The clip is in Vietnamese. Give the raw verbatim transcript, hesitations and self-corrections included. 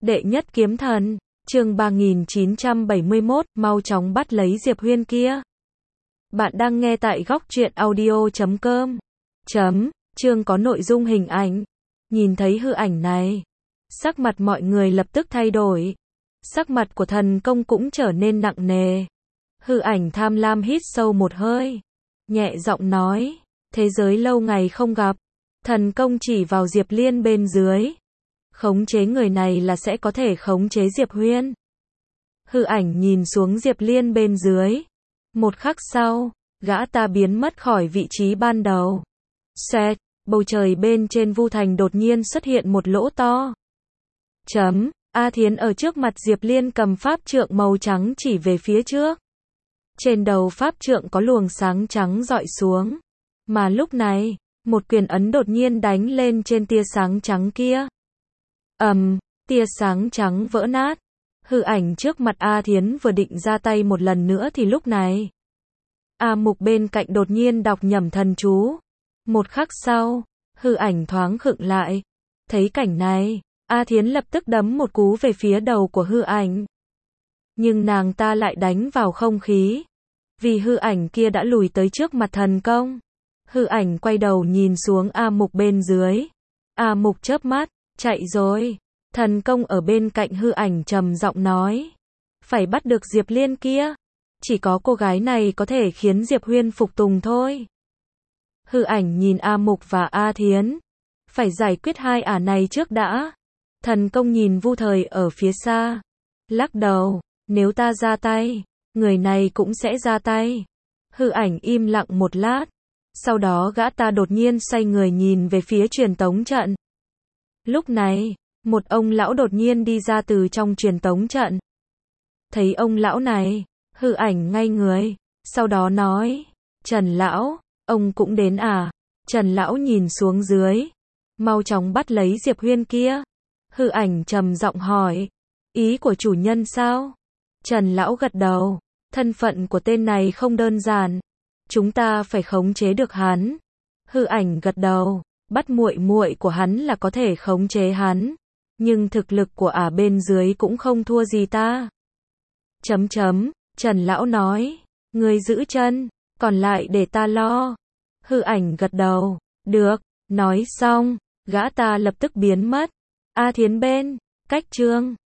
Đệ nhất kiếm thần, chương ba nghìn chín trăm bảy mươi mốt, mau chóng bắt lấy Diệp Huyên kia. Bạn đang nghe tại góc truyện audio chấm com. Chấm, chương có nội dung hình ảnh. Nhìn thấy hư ảnh này, sắc mặt mọi người lập tức thay đổi. Sắc mặt của thần công cũng trở nên nặng nề. Hư ảnh tham lam hít sâu một hơi, nhẹ giọng nói, thế giới lâu ngày không gặp. Thần công chỉ vào Diệp Liên bên dưới. Khống chế người này là sẽ có thể khống chế Diệp Huyên. Hư ảnh nhìn xuống Diệp Liên bên dưới. Một khắc sau, gã ta biến mất khỏi vị trí ban đầu. Xoẹt, bầu trời bên trên Vu Thành đột nhiên xuất hiện một lỗ to. Chấm, A Thiến ở trước mặt Diệp Liên cầm pháp trượng màu trắng chỉ về phía trước. Trên đầu pháp trượng có luồng sáng trắng rọi xuống. Mà lúc này, một quyền ấn đột nhiên đánh lên trên tia sáng trắng kia. Ầm, um, tia sáng trắng vỡ nát. Hư ảnh trước mặt A Thiến vừa định ra tay một lần nữa thì lúc này, A Mục bên cạnh đột nhiên đọc nhẩm thần chú. Một khắc sau, hư ảnh thoáng khựng lại. Thấy cảnh này, A Thiến lập tức đấm một cú về phía đầu của hư ảnh. Nhưng nàng ta lại đánh vào không khí. Vì hư ảnh kia đã lùi tới trước mặt thần công. Hư ảnh quay đầu nhìn xuống A Mục bên dưới. A Mục chớp mắt, chạy rồi. Thần công ở bên cạnh hư ảnh trầm giọng nói. Phải bắt được Diệp Liên kia. Chỉ có cô gái này có thể khiến Diệp Huyên phục tùng thôi. Hư ảnh nhìn A Mục và A Thiến. Phải giải quyết hai ả này trước đã. Thần công nhìn Vu Thời ở phía xa. Lắc đầu, nếu ta ra tay, người này cũng sẽ ra tay. Hư ảnh im lặng một lát. Sau đó gã ta đột nhiên xoay người nhìn về phía truyền tống trận. Lúc này, một ông lão đột nhiên đi ra từ trong truyền tống trận. Thấy ông lão này, hư ảnh ngay người, sau đó nói, Trần lão, ông cũng đến à? Trần lão nhìn xuống dưới, mau chóng bắt lấy Diệp Huyên kia. Hư ảnh trầm giọng hỏi, ý của chủ nhân sao? Trần lão gật đầu, thân phận của tên này không đơn giản, chúng ta phải khống chế được hắn. Hư ảnh gật đầu, bắt muội muội của hắn là có thể khống chế hắn, nhưng thực lực của ả bên dưới cũng không thua gì ta. Chấm chấm, Trần lão nói, ngươi giữ chân, còn lại để ta lo. Hư ảnh gật đầu, được, nói xong, gã ta lập tức biến mất. A Thiến bên, cách chương